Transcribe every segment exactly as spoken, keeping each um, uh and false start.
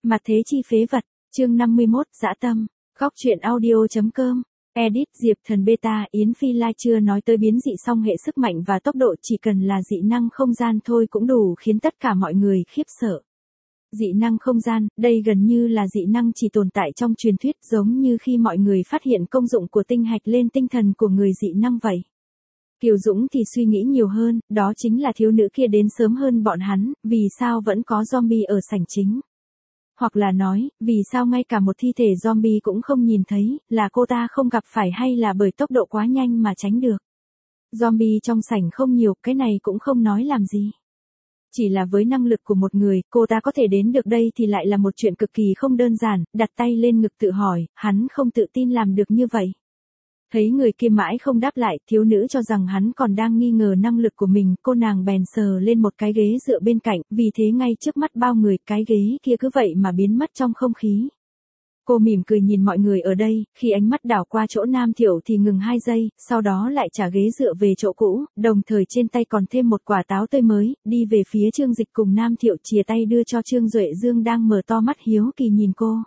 Mặt thế chi phế vật, chương năm mươi mốt, dã tâm, góc truyện audio chấm com, edit Diệp Thần Beta, Yến Phi Lai chưa nói tới biến dị song hệ sức mạnh và tốc độ, chỉ cần là dị năng không gian thôi cũng đủ khiến tất cả mọi người khiếp sợ. Dị năng không gian, đây gần như là dị năng chỉ tồn tại trong truyền thuyết, giống như khi mọi người phát hiện công dụng của tinh hạch lên tinh thần của người dị năng vậy. Kiều Dũng thì suy nghĩ nhiều hơn, đó chính là thiếu nữ kia đến sớm hơn bọn hắn, vì sao vẫn có zombie ở sảnh chính. Hoặc là nói, vì sao ngay cả một thi thể zombie cũng không nhìn thấy, là cô ta không gặp phải hay là bởi tốc độ quá nhanh mà tránh được. Zombie trong sảnh không nhiều, cái này cũng không nói làm gì. Chỉ là với năng lực của một người, cô ta có thể đến được đây thì lại là một chuyện cực kỳ không đơn giản, đặt tay lên ngực tự hỏi, hắn không tự tin làm được như vậy. Thấy người kia mãi không đáp lại, thiếu nữ cho rằng hắn còn đang nghi ngờ năng lực của mình, cô nàng bèn sờ lên một cái ghế dựa bên cạnh, vì thế ngay trước mắt bao người, cái ghế kia cứ vậy mà biến mất trong không khí. Cô mỉm cười nhìn mọi người ở đây, khi ánh mắt đảo qua chỗ Nam Thiệu thì ngừng hai giây, sau đó lại trả ghế dựa về chỗ cũ, đồng thời trên tay còn thêm một quả táo tươi mới, đi về phía Trương Dịch cùng Nam Thiệu chìa tay đưa cho Trương Duệ Dương đang mở to mắt hiếu kỳ nhìn cô.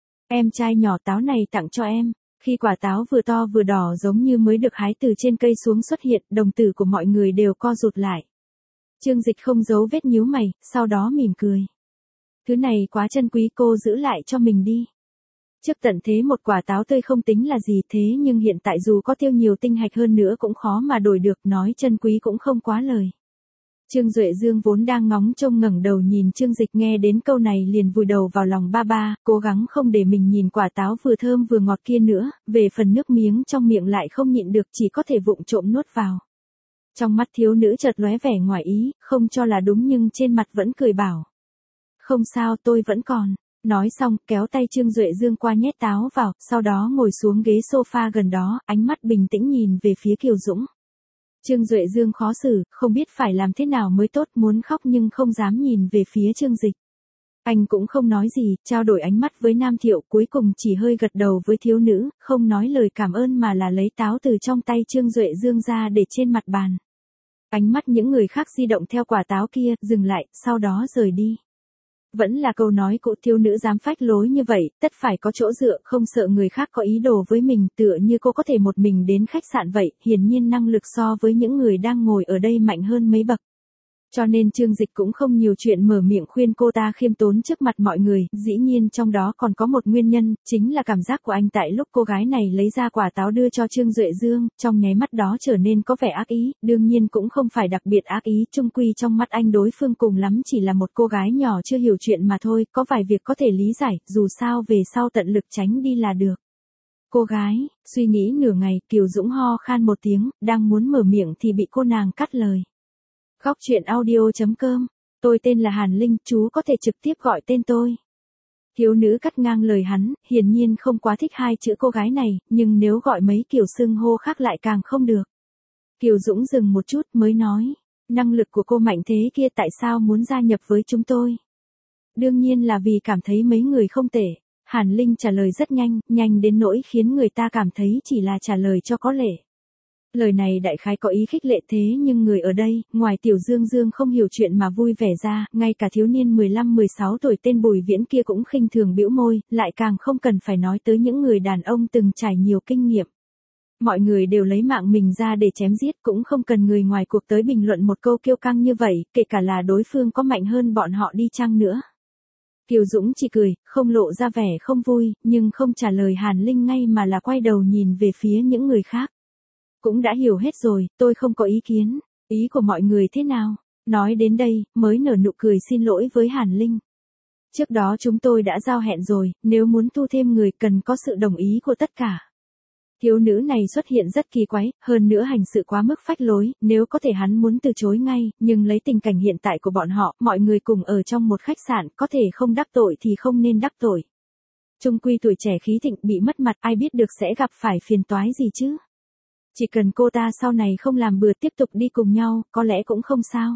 Em trai nhỏ, táo này tặng cho em. Khi quả táo vừa to vừa đỏ giống như mới được hái từ trên cây xuống xuất hiện, đồng tử của mọi người đều co rụt lại. Trương Dịch không giấu vết nhíu mày, sau đó mỉm cười. Thứ này quá chân quý, cô giữ lại cho mình đi. Trước tận thế một quả táo tươi không tính là gì, thế nhưng hiện tại dù có tiêu nhiều tinh hạch hơn nữa cũng khó mà đổi được, nói chân quý cũng không quá lời. Trương Duệ Dương vốn đang ngóng trông ngẩng đầu nhìn Trương Dịch, nghe đến câu này liền vùi đầu vào lòng ba ba, cố gắng không để mình nhìn quả táo vừa thơm vừa ngọt kia nữa, về phần nước miếng trong miệng lại không nhịn được, chỉ có thể vụng trộm nuốt vào. Trong mắt thiếu nữ chợt lóe vẻ ngoài ý, không cho là đúng nhưng trên mặt vẫn cười bảo. Không sao, tôi vẫn còn. Nói xong, kéo tay Trương Duệ Dương qua nhét táo vào, sau đó ngồi xuống ghế sofa gần đó, ánh mắt bình tĩnh nhìn về phía Kiều Dũng. Trương Duệ Dương khó xử, không biết phải làm thế nào mới tốt, muốn khóc nhưng không dám nhìn về phía Trương Dịch. Anh cũng không nói gì, trao đổi ánh mắt với Nam Thiệu, cuối cùng chỉ hơi gật đầu với thiếu nữ, không nói lời cảm ơn mà là lấy táo từ trong tay Trương Duệ Dương ra để trên mặt bàn. Ánh mắt những người khác di động theo quả táo kia, dừng lại, sau đó rời đi. Vẫn là câu nói cũ, thiếu nữ dám phách lối như vậy, tất phải có chỗ dựa, không sợ người khác có ý đồ với mình, tựa như cô có thể một mình đến khách sạn vậy, hiển nhiên năng lực so với những người đang ngồi ở đây mạnh hơn mấy bậc. Cho nên Trương Dịch cũng không nhiều chuyện mở miệng khuyên cô ta khiêm tốn trước mặt mọi người, dĩ nhiên trong đó còn có một nguyên nhân, chính là cảm giác của anh tại lúc cô gái này lấy ra quả táo đưa cho Trương Duệ Dương, trong nháy mắt đó trở nên có vẻ ác ý, đương nhiên cũng không phải đặc biệt ác ý, chung quy trong mắt anh đối phương cùng lắm chỉ là một cô gái nhỏ chưa hiểu chuyện mà thôi, có vài việc có thể lý giải, dù sao về sau tận lực tránh đi là được. Cô gái, suy nghĩ nửa ngày, Kiều Dũng ho khan một tiếng, đang muốn mở miệng thì bị cô nàng cắt lời. Góc truyện audio chấm com, tôi tên là Hàn Linh, chú có thể trực tiếp gọi tên tôi. Thiếu nữ cắt ngang lời hắn, hiển nhiên không quá thích hai chữ cô gái này, nhưng nếu gọi mấy kiểu xưng hô khác lại càng không được. Kiều Dũng dừng một chút mới nói, năng lực của cô mạnh thế kia tại sao muốn gia nhập với chúng tôi? Đương nhiên là vì cảm thấy mấy người không tệ. Hàn Linh trả lời rất nhanh, nhanh đến nỗi khiến người ta cảm thấy chỉ là trả lời cho có lệ. Lời này đại khái có ý khích lệ, thế nhưng người ở đây, ngoài Tiểu Dương Dương không hiểu chuyện mà vui vẻ ra, ngay cả thiếu niên mười lăm mười sáu tuổi tên Bùi Viễn kia cũng khinh thường bĩu môi, lại càng không cần phải nói tới những người đàn ông từng trải nhiều kinh nghiệm. Mọi người đều lấy mạng mình ra để chém giết, cũng không cần người ngoài cuộc tới bình luận một câu kiêu căng như vậy, kể cả là đối phương có mạnh hơn bọn họ đi chăng nữa. Kiều Dũng chỉ cười, không lộ ra vẻ không vui, nhưng không trả lời Hàn Linh ngay mà là quay đầu nhìn về phía những người khác. Cũng đã hiểu hết rồi, tôi không có ý kiến. Ý của mọi người thế nào? Nói đến đây, mới nở nụ cười xin lỗi với Hàn Linh. Trước đó chúng tôi đã giao hẹn rồi, nếu muốn thu thêm người cần có sự đồng ý của tất cả. Thiếu nữ này xuất hiện rất kỳ quái, hơn nữa hành sự quá mức phách lối, nếu có thể hắn muốn từ chối ngay, nhưng lấy tình cảnh hiện tại của bọn họ, mọi người cùng ở trong một khách sạn, có thể không đắc tội thì không nên đắc tội. Chung quy tuổi trẻ khí thịnh bị mất mặt, ai biết được sẽ gặp phải phiền toái gì chứ? Chỉ cần cô ta sau này không làm bừa tiếp tục đi cùng nhau, có lẽ cũng không sao.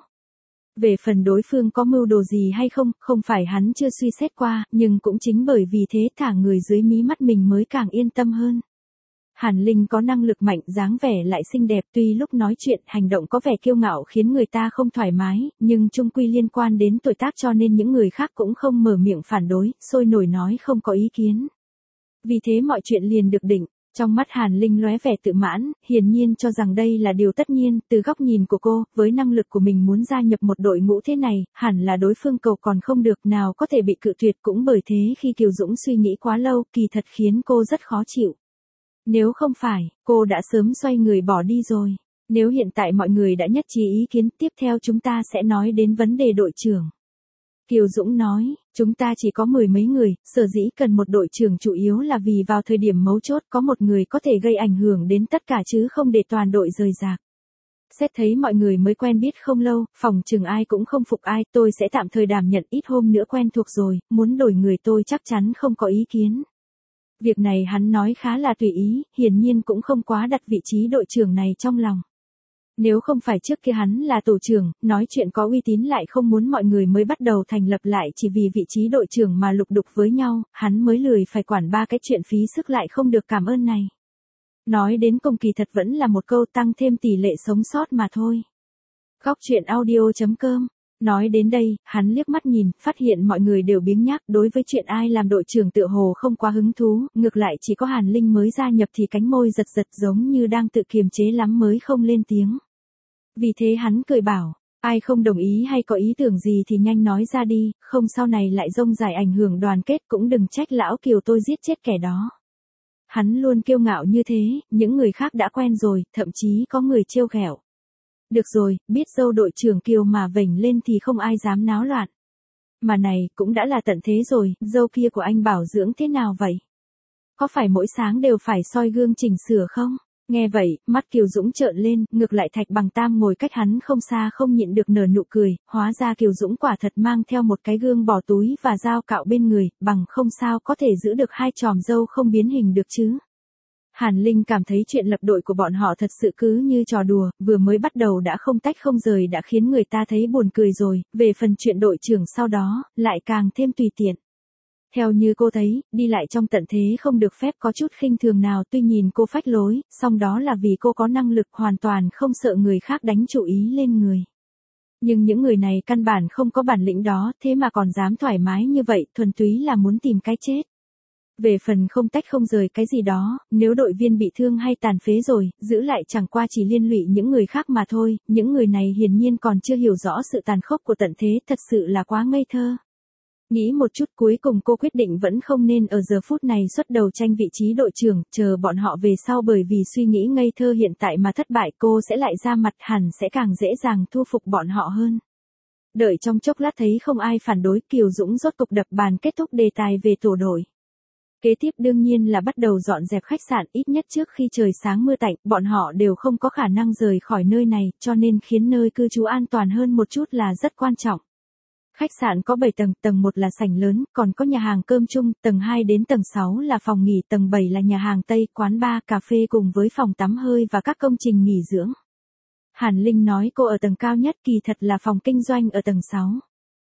Về phần đối phương có mưu đồ gì hay không, không phải hắn chưa suy xét qua, nhưng cũng chính bởi vì thế thả người dưới mí mắt mình mới càng yên tâm hơn. Hàn Linh có năng lực mạnh, dáng vẻ lại xinh đẹp, tuy lúc nói chuyện, hành động có vẻ kiêu ngạo khiến người ta không thoải mái, nhưng chung quy liên quan đến tuổi tác cho nên những người khác cũng không mở miệng phản đối, sôi nổi nói không có ý kiến. Vì thế mọi chuyện liền được định. Trong mắt Hàn Linh lóe vẻ tự mãn, hiển nhiên cho rằng đây là điều tất nhiên, từ góc nhìn của cô, với năng lực của mình muốn gia nhập một đội ngũ thế này, hẳn là đối phương cầu còn không được, nào có thể bị cự tuyệt, cũng bởi thế khi Kiều Dũng suy nghĩ quá lâu, kỳ thật khiến cô rất khó chịu. Nếu không phải, cô đã sớm xoay người bỏ đi rồi. Nếu hiện tại mọi người đã nhất trí ý kiến, tiếp theo chúng ta sẽ nói đến vấn đề đội trưởng. Kiều Dũng nói, chúng ta chỉ có mười mấy người, sở dĩ cần một đội trưởng chủ yếu là vì vào thời điểm mấu chốt có một người có thể gây ảnh hưởng đến tất cả chứ không để toàn đội rời rạc. Xét thấy mọi người mới quen biết không lâu, phòng chừng ai cũng không phục ai, tôi sẽ tạm thời đảm nhận, ít hôm nữa quen thuộc rồi, muốn đổi người tôi chắc chắn không có ý kiến. Việc này hắn nói khá là tùy ý, hiển nhiên cũng không quá đặt vị trí đội trưởng này trong lòng. Nếu không phải trước kia hắn là tổ trưởng, nói chuyện có uy tín lại không muốn mọi người mới bắt đầu thành lập lại chỉ vì vị trí đội trưởng mà lục đục với nhau, hắn mới lười phải quản ba cái chuyện phí sức lại không được cảm ơn này. Nói đến cùng kỳ thật vẫn là một câu tăng thêm tỷ lệ sống sót mà thôi. Góc truyện audio chấm com. Nói đến đây, hắn liếc mắt nhìn, phát hiện mọi người đều biếng nhác, đối với chuyện ai làm đội trưởng tựa hồ không quá hứng thú, ngược lại chỉ có Hàn Linh mới gia nhập thì cánh môi giật giật giống như đang tự kiềm chế lắm mới không lên tiếng. Vì thế hắn cười bảo, ai không đồng ý hay có ý tưởng gì thì nhanh nói ra đi, không sau này lại rông dài ảnh hưởng đoàn kết, cũng đừng trách lão Kiều tôi giết chết kẻ đó. Hắn luôn kiêu ngạo như thế, những người khác đã quen rồi, thậm chí có người trêu ghẹo. Được rồi, biết dâu đội trưởng Kiều mà vểnh lên thì không ai dám náo loạn. Mà này, cũng đã là tận thế rồi, dâu kia của anh bảo dưỡng thế nào vậy? Có phải mỗi sáng đều phải soi gương chỉnh sửa không? Nghe vậy, mắt Kiều Dũng trợn lên, ngược lại Thạch Bằng Tam ngồi cách hắn không xa không nhịn được nở nụ cười, hóa ra Kiều Dũng quả thật mang theo một cái gương bỏ túi và dao cạo bên người, bằng không sao có thể giữ được hai chòm râu không biến hình được chứ. Hàn Linh cảm thấy chuyện lập đội của bọn họ thật sự cứ như trò đùa, vừa mới bắt đầu đã không tách không rời đã khiến người ta thấy buồn cười rồi, về phần chuyện đội trưởng sau đó, lại càng thêm tùy tiện. Theo như cô thấy, đi lại trong tận thế không được phép có chút khinh thường nào, tuy nhìn cô phách lối, song đó là vì cô có năng lực hoàn toàn không sợ người khác đánh chủ ý lên người. Nhưng những người này căn bản không có bản lĩnh đó, thế mà còn dám thoải mái như vậy, thuần túy là muốn tìm cái chết. Về phần không tách không rời cái gì đó, nếu đội viên bị thương hay tàn phế rồi, giữ lại chẳng qua chỉ liên lụy những người khác mà thôi, những người này hiển nhiên còn chưa hiểu rõ sự tàn khốc của tận thế, thật sự là quá ngây thơ. Nghĩ một chút cuối cùng cô quyết định vẫn không nên ở giờ phút này xuất đầu tranh vị trí đội trưởng, chờ bọn họ về sau, bởi vì suy nghĩ ngây thơ hiện tại mà thất bại cô sẽ lại ra mặt, hẳn sẽ càng dễ dàng thu phục bọn họ hơn. Đợi trong chốc lát thấy không ai phản đối, Kiều Dũng rốt cục đập bàn kết thúc đề tài về tổ đội. Kế tiếp đương nhiên là bắt đầu dọn dẹp khách sạn, ít nhất trước khi trời sáng mưa tạnh, bọn họ đều không có khả năng rời khỏi nơi này, cho nên khiến nơi cư trú an toàn hơn một chút là rất quan trọng. Khách sạn có bảy tầng, tầng một là sảnh lớn, còn có nhà hàng cơm chung, tầng hai đến tầng sáu là phòng nghỉ, tầng bảy là nhà hàng Tây, quán bar, cà phê cùng với phòng tắm hơi và các công trình nghỉ dưỡng. Hàn Linh nói cô ở tầng cao nhất, kỳ thật là phòng kinh doanh ở tầng sáu.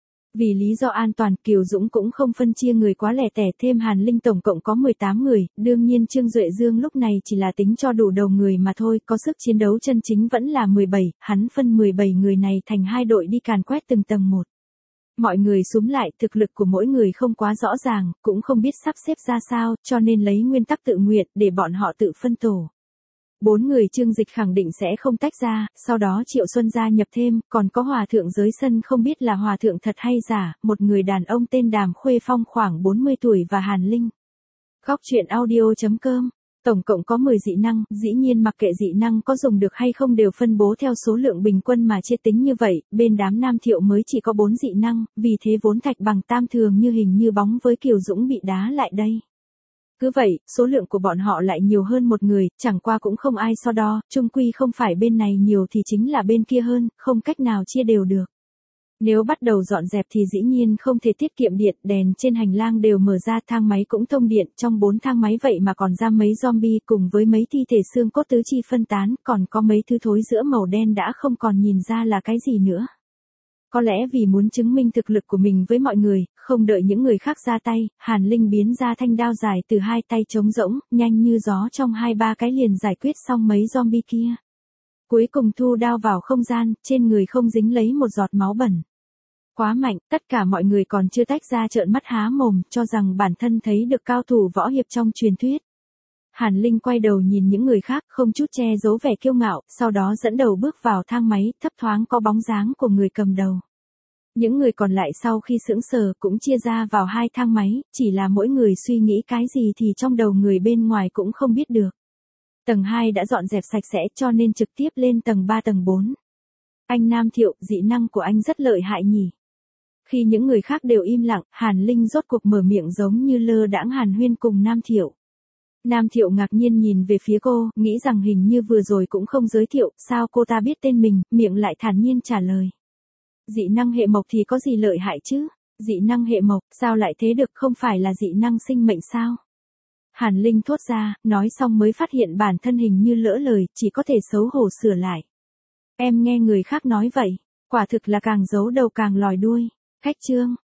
Vì lý do an toàn, Kiều Dũng cũng không phân chia người quá lẻ tẻ, thêm Hàn Linh tổng cộng có mười tám người, đương nhiên Trương Duệ Dương lúc này chỉ là tính cho đủ đầu người mà thôi, có sức chiến đấu chân chính vẫn là mười bảy, hắn phân mười bảy người này thành hai đội đi càn quét từng tầng một. Mọi người xúm lại, thực lực của mỗi người không quá rõ ràng, cũng không biết sắp xếp ra sao, cho nên lấy nguyên tắc tự nguyện để bọn họ tự phân tổ. Bốn người Trương Dịch khẳng định sẽ không tách ra, sau đó Triệu Xuân gia nhập thêm, còn có hòa thượng giới sân không biết là hòa thượng thật hay giả, một người đàn ông tên Đàm Khuê Phong khoảng bốn mươi tuổi và Hàn Linh. Góc truyện audio chấm com. Tổng cộng có mười dị năng, dĩ nhiên mặc kệ dị năng có dùng được hay không đều phân bố theo số lượng bình quân mà chia tính như vậy, bên đám Nam Thiệu mới chỉ có bốn dị năng, vì thế vốn Thạch Bằng Tam thường như hình như bóng với Kiều Dũng bị đá lại đây. Cứ vậy, số lượng của bọn họ lại nhiều hơn một người, chẳng qua cũng không ai so đo, chung quy không phải bên này nhiều thì chính là bên kia hơn, không cách nào chia đều được. Nếu bắt đầu dọn dẹp thì dĩ nhiên không thể tiết kiệm điện, đèn trên hành lang đều mở ra, thang máy cũng thông điện, trong bốn thang máy vậy mà còn ra mấy zombie cùng với mấy thi thể xương cốt tứ chi phân tán, còn có mấy thứ thối giữa màu đen đã không còn nhìn ra là cái gì nữa. Có lẽ vì muốn chứng minh thực lực của mình với mọi người, không đợi những người khác ra tay, Hàn Linh biến ra thanh đao dài từ hai tay trống rỗng, nhanh như gió trong hai ba cái liền giải quyết xong mấy zombie kia. Cuối cùng thu đao vào không gian, trên người không dính lấy một giọt máu bẩn. Quá mạnh, tất cả mọi người còn chưa tách ra trợn mắt há mồm, cho rằng bản thân thấy được cao thủ võ hiệp trong truyền thuyết. Hàn Linh quay đầu nhìn những người khác, không chút che giấu vẻ kiêu ngạo, sau đó dẫn đầu bước vào thang máy, thấp thoáng có bóng dáng của người cầm đầu. Những người còn lại sau khi sững sờ cũng chia ra vào hai thang máy, chỉ là mỗi người suy nghĩ cái gì thì trong đầu người bên ngoài cũng không biết được. Tầng hai đã dọn dẹp sạch sẽ cho nên trực tiếp lên tầng ba tầng bốn. Anh Nam Thiệu, dị năng của anh rất lợi hại nhỉ. Khi những người khác đều im lặng, Hàn Linh rốt cuộc mở miệng giống như lơ đãng hàn huyên cùng Nam Thiệu. Nam Thiệu ngạc nhiên nhìn về phía cô, nghĩ rằng hình như vừa rồi cũng không giới thiệu, sao cô ta biết tên mình, miệng lại thản nhiên trả lời. Dị năng hệ mộc thì có gì lợi hại chứ? Dị năng hệ mộc, sao lại thế được, không phải là dị năng sinh mệnh sao? Hàn Linh thốt ra, nói xong mới phát hiện bản thân hình như lỡ lời, chỉ có thể xấu hổ sửa lại. Em nghe người khác nói vậy, quả thực là càng giấu đầu càng lòi đuôi. Khách trương,